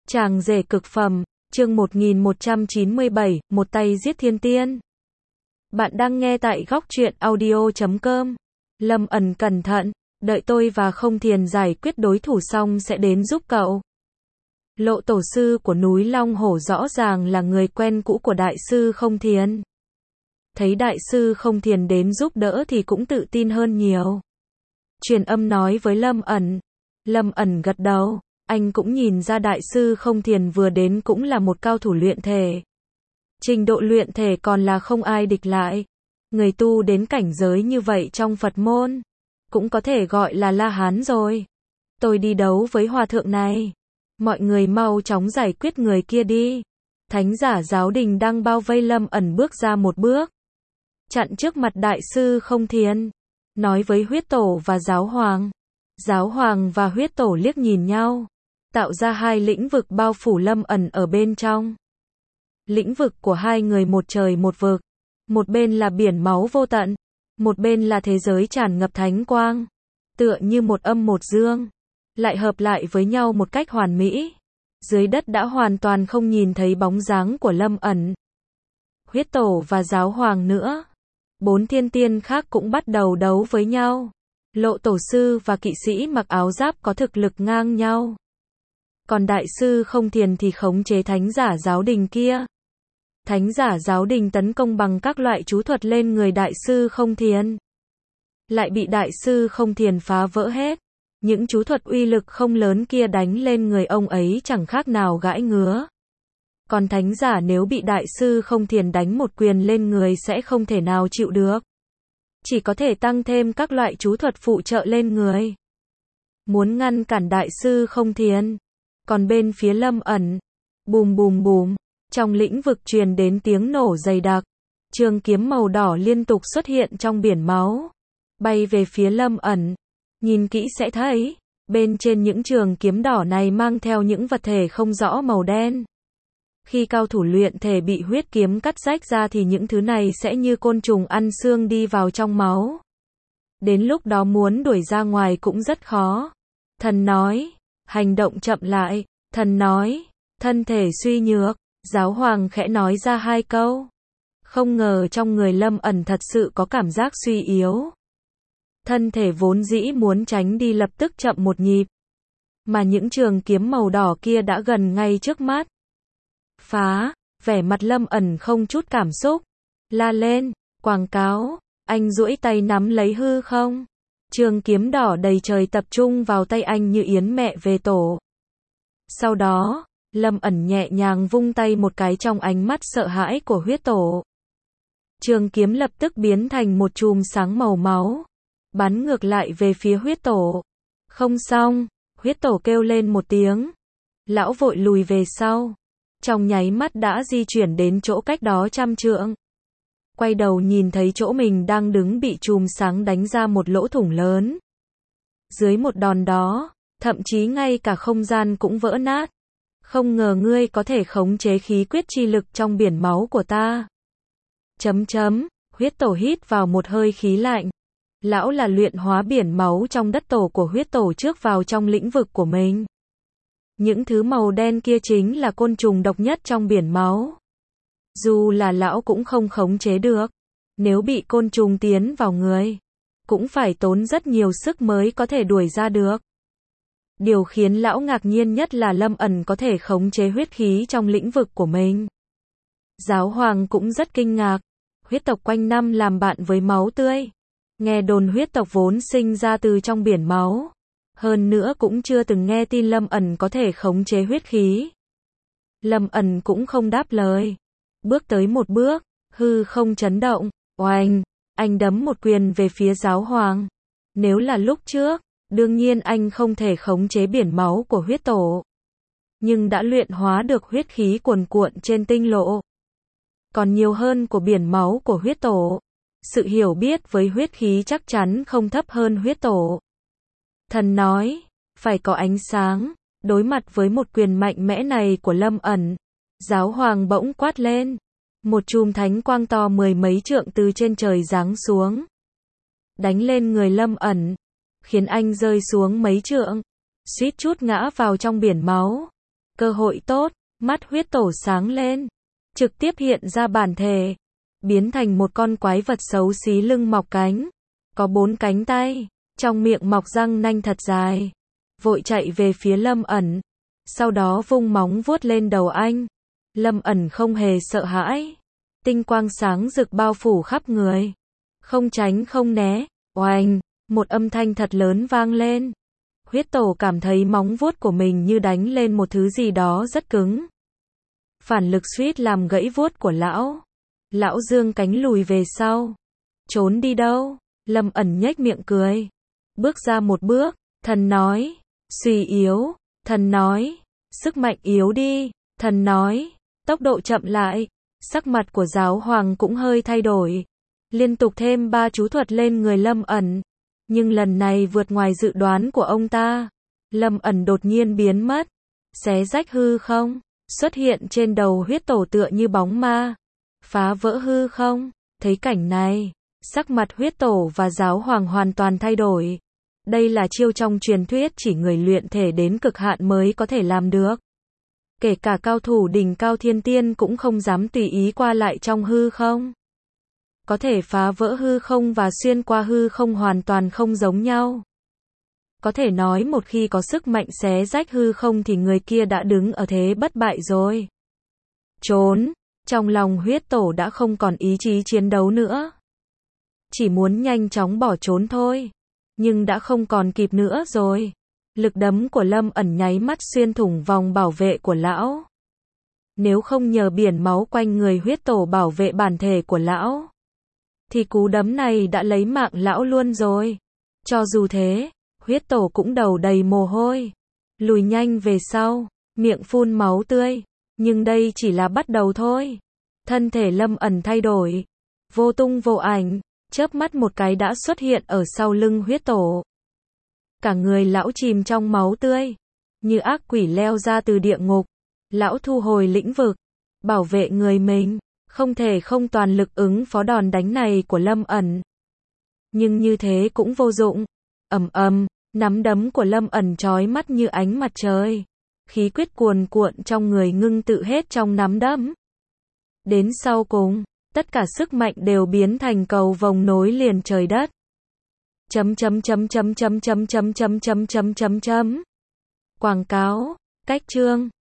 Chàng rể cực phẩm, chương 1197, một tay giết thiên tiên. Bạn đang nghe tại góc truyện audio.com. Lâm ẩn cẩn thận, đợi tôi và Không Thiền giải quyết đối thủ xong sẽ đến giúp cậu. Lộ tổ sư của núi Long Hổ rõ ràng là người quen cũ của đại sư Không Thiền. Thấy đại sư Không Thiền đến giúp đỡ thì cũng tự tin hơn nhiều. Truyền âm nói với Lâm ẩn. Lâm ẩn gật đầu. Anh cũng nhìn ra đại sư Không Thiền vừa đến cũng là một cao thủ luyện thể. Trình độ luyện thể còn là không ai địch lại. Người tu đến cảnh giới như vậy trong Phật môn, cũng có thể gọi là La Hán rồi. Tôi đi đấu với hòa thượng này. Mọi người mau chóng giải quyết người kia đi. Thánh giả giáo đình đang bao vây Lâm ẩn bước ra một bước. Chặn trước mặt đại sư Không Thiền. Nói với huyết tổ và giáo hoàng. Giáo hoàng và huyết tổ liếc nhìn nhau. Tạo ra hai lĩnh vực bao phủ Lâm ẩn ở bên trong. Lĩnh vực của hai người một trời một vực. Một bên là biển máu vô tận. Một bên là thế giới tràn ngập thánh quang. Tựa như một âm một dương. Lại hợp lại với nhau một cách hoàn mỹ. Dưới đất đã hoàn toàn không nhìn thấy bóng dáng của Lâm ẩn. Huyết tổ và giáo hoàng nữa. 4 thiên tiên khác cũng bắt đầu đấu với nhau. Lộ tổ sư và kỵ sĩ mặc áo giáp có thực lực ngang nhau. Còn đại sư Không Thiền thì khống chế thánh giả giáo đình kia. Thánh giả giáo đình tấn công bằng các loại chú thuật lên người đại sư Không Thiền. Lại bị đại sư Không Thiền phá vỡ hết. Những chú thuật uy lực không lớn kia đánh lên người ông ấy chẳng khác nào gãi ngứa. Còn thánh giả nếu bị đại sư Không Thiền đánh một quyền lên người sẽ không thể nào chịu được. Chỉ có thể tăng thêm các loại chú thuật phụ trợ lên người. Muốn ngăn cản đại sư Không Thiền. Còn bên phía Lâm ẩn, bùm bùm bùm, trong lĩnh vực truyền đến tiếng nổ dày đặc. Trường kiếm màu đỏ liên tục xuất hiện trong biển máu. Bay về phía Lâm ẩn. Nhìn kỹ sẽ thấy, bên trên những trường kiếm đỏ này mang theo những vật thể không rõ màu đen. Khi cao thủ luyện thể bị huyết kiếm cắt rách ra thì những thứ này sẽ như côn trùng ăn xương đi vào trong máu. Đến lúc đó muốn đuổi ra ngoài cũng rất khó. Thần nói, hành động chậm lại. Thần nói, thân thể suy nhược. Giáo hoàng khẽ nói ra hai câu. Không ngờ trong người Lâm ẩn thật sự có cảm giác suy yếu. Thân thể vốn dĩ muốn tránh đi lập tức chậm một nhịp. Mà những trường kiếm màu đỏ kia đã gần ngay trước mắt. Phá, vẻ mặt Lâm ẩn không chút cảm xúc. La lên, quảng cáo, anh duỗi tay nắm lấy hư không. Trường kiếm đỏ đầy trời tập trung vào tay anh như yến mẹ về tổ. Sau đó, Lâm ẩn nhẹ nhàng vung tay một cái trong ánh mắt sợ hãi của huyết tổ. Trường kiếm lập tức biến thành một chùm sáng màu máu. Bắn ngược lại về phía huyết tổ. Không xong, huyết tổ kêu lên một tiếng. Lão vội lùi về sau. Trong nháy mắt đã di chuyển đến chỗ cách đó 100 trượng. Quay đầu nhìn thấy chỗ mình đang đứng bị chùm sáng đánh ra một lỗ thủng lớn. Dưới một đòn đó, thậm chí ngay cả không gian cũng vỡ nát. Không ngờ ngươi có thể khống chế khí quyết chi lực trong biển máu của ta. Huyết tổ hít vào một hơi khí lạnh. Lão là luyện hóa biển máu trong đất tổ của huyết tổ trước vào trong lĩnh vực của mình. Những thứ màu đen kia chính là côn trùng độc nhất trong biển máu. Dù là lão cũng không khống chế được. Nếu bị côn trùng tiến vào người, cũng phải tốn rất nhiều sức mới có thể đuổi ra được. Điều khiến lão ngạc nhiên nhất là Lâm ẩn có thể khống chế huyết khí trong lĩnh vực của mình. Giáo hoàng cũng rất kinh ngạc. Huyết tộc quanh năm làm bạn với máu tươi. Nghe đồn huyết tộc vốn sinh ra từ trong biển máu. Hơn nữa cũng chưa từng nghe tin Lâm ẩn có thể khống chế huyết khí. Lâm ẩn cũng không đáp lời. Bước tới một bước, hư không chấn động. Oanh, anh đấm một quyền về phía giáo hoàng. Nếu là lúc trước, đương nhiên anh không thể khống chế biển máu của huyết tổ. Nhưng đã luyện hóa được huyết khí cuồn cuộn trên tinh lộ. Còn nhiều hơn của biển máu của huyết tổ. Sự hiểu biết với huyết khí chắc chắn không thấp hơn huyết tổ. Thần nói, phải có ánh sáng. Đối mặt với một quyền mạnh mẽ này của Lâm ẩn, giáo hoàng bỗng quát lên. Một chùm thánh quang to 10 mấy trượng từ trên trời giáng xuống. Đánh lên người Lâm ẩn. Khiến anh rơi xuống mấy trượng. Suýt chút ngã vào trong biển máu. Cơ hội tốt, mắt huyết tổ sáng lên, trực tiếp hiện ra bản thể, biến thành một con quái vật xấu xí lưng mọc cánh, có 4 cánh tay, trong miệng mọc răng nanh thật dài, vội chạy về phía Lâm ẩn, sau đó vung móng vuốt lên đầu anh. Lâm ẩn không hề sợ hãi, tinh quang sáng rực bao phủ khắp người, không tránh không né, oanh, một âm thanh thật lớn vang lên. Huyết tổ cảm thấy móng vuốt của mình như đánh lên một thứ gì đó rất cứng. Phản lực suýt làm gãy vuốt của lão. Lão dương cánh lùi về sau. Trốn đi đâu? Lâm ẩn nhếch miệng cười. Bước ra một bước, thần nói. Suy yếu, thần nói. Sức mạnh yếu đi, thần nói. Tốc độ chậm lại. Sắc mặt của giáo hoàng cũng hơi thay đổi. Liên tục thêm 3 chú thuật lên người Lâm ẩn. Nhưng lần này vượt ngoài dự đoán của ông ta. Lâm ẩn đột nhiên biến mất. Xé rách hư không, xuất hiện trên đầu huyết tổ tựa như bóng ma. Phá vỡ hư không, thấy cảnh này, sắc mặt huyết tổ và giáo hoàng hoàn toàn thay đổi. Đây là chiêu trong truyền thuyết chỉ người luyện thể đến cực hạn mới có thể làm được. Kể cả cao thủ đỉnh cao thiên tiên cũng không dám tùy ý qua lại trong hư không. Có thể phá vỡ hư không và xuyên qua hư không hoàn toàn không giống nhau. Có thể nói một khi có sức mạnh xé rách hư không thì người kia đã đứng ở thế bất bại rồi. Trốn, trong lòng huyết tổ đã không còn ý chí chiến đấu nữa. Chỉ muốn nhanh chóng bỏ trốn thôi. Nhưng đã không còn kịp nữa rồi. Lực đấm của Lâm ẩn nháy mắt xuyên thủng vòng bảo vệ của lão. Nếu không nhờ biển máu quanh người huyết tổ bảo vệ bản thể của lão, thì cú đấm này đã lấy mạng lão luôn rồi. Cho dù thế, huyết tổ cũng đầu đầy mồ hôi, lùi nhanh về sau, miệng phun máu tươi. Nhưng đây chỉ là bắt đầu thôi. Thân thể Lâm ẩn thay đổi, vô tung vô ảnh, chớp mắt một cái đã xuất hiện ở sau lưng huyết tổ. Cả người lão chìm trong máu tươi, như ác quỷ leo ra từ địa ngục. Lão thu hồi lĩnh vực, bảo vệ người mình, không thể không toàn lực ứng phó đòn đánh này của Lâm ẩn. Nhưng như thế cũng vô dụng. Ầm ầm, nắm đấm của Lâm ẩn chói mắt như ánh mặt trời. Khí quyết cuồn cuộn trong người ngưng tụ hết trong nắm đấm. Đến sau cùng, tất cả sức mạnh đều biến thành cầu vồng nối liền trời đất. Quảng cáo, cách chương